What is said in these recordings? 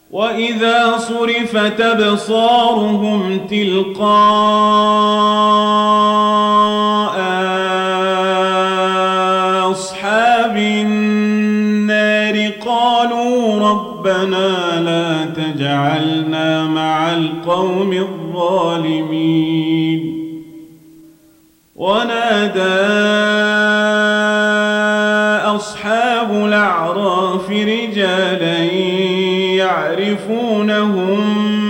وإذا صرفت أبصارهم تلقاء أصحاب النار قالوا ربنا لا تجعلنا مع القوم الظالمين ونادى أصحاب الأعراف رجالا يعرفونهم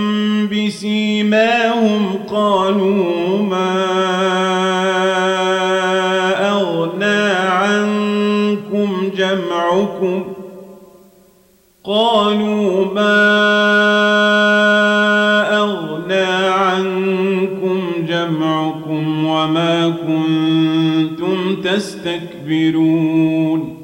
بسيماهم قالوا ما أغنى عنكم جمعكم وما كنتم تستكبرون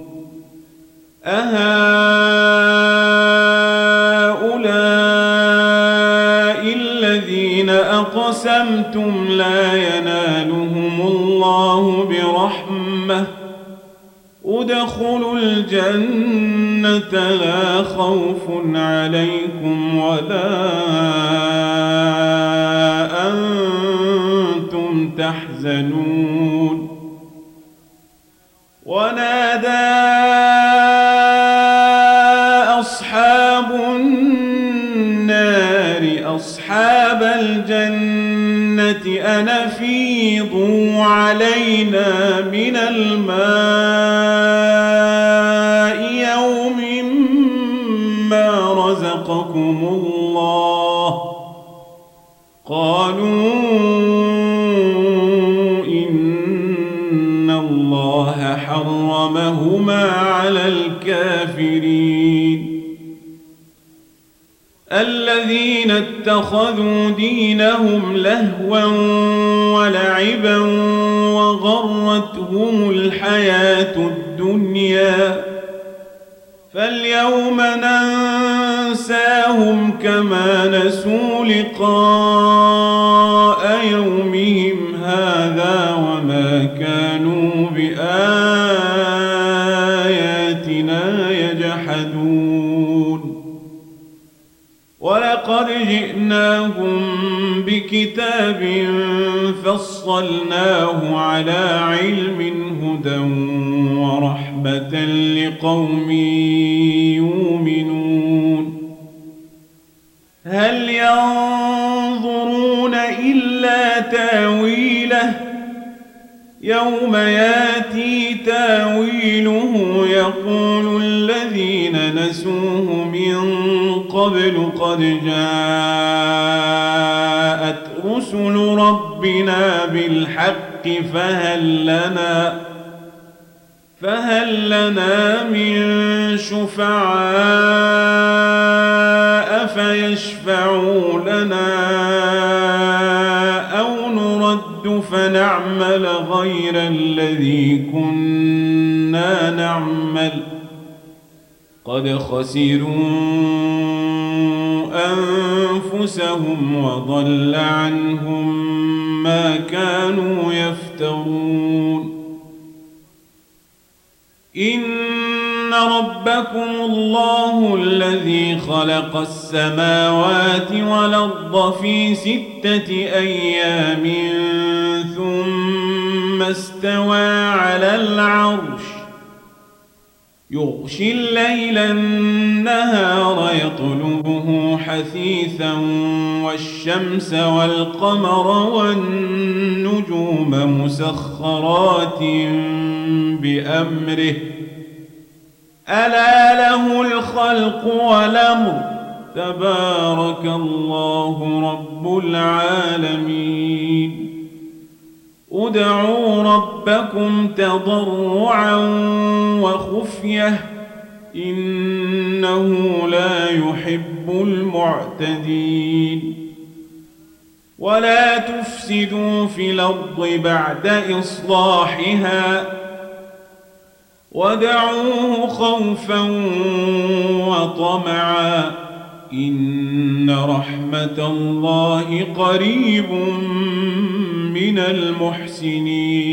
أهؤلاء الذين أقسمتم لا ينالهم الله برحمة ادخلوا الجنة لا خوف عليكم ولا أنتم تحزنون ونادى أصحاب النار أصحاب الجنة أن أفيضوا علينا من الماء يوم ما رزقكم الله قالوا إن الله حرمهما على الكافرين الذين اتخذوا دينهم لهوا ولعبا وغرتهم الحياة الدنيا فاليوم ننساهم كما نسوا لقاء يومهم هذا وما كانوا بآياتنا يجحدون ولقد جئناهم بكتاب فصلناه على علم هدى ورحمة لقوم يؤمنون هل ينظرون إلا تاويله يوم ياتي تاويله يقول الذين نسوه من قبل قد جاءت رسل ربنا بالحق فهل لنا من شفعاء فيشفعوا لنا أو نرد فنعمل غير الذي كنا نعمل قد خسروا أنفسهم وضل عنهم ما كانوا يفترون إن ربكم الله الذي خلق السماوات والأرض في 6 أيام ثم استوى على العرش يغشي الليل النهار يطلبه حثيثا والشمس والقمر والنجوم مسخرات بأمره ألا له الخلق والأمر تبارك الله رب العالمين ادعوا ربكم تضرعا وخفية إنه لا يحب المعتدين ولا تفسدوا في الأرض بعد إصلاحها ودعوه خوفا وطمعا إن رحمة الله قريب من المحسنين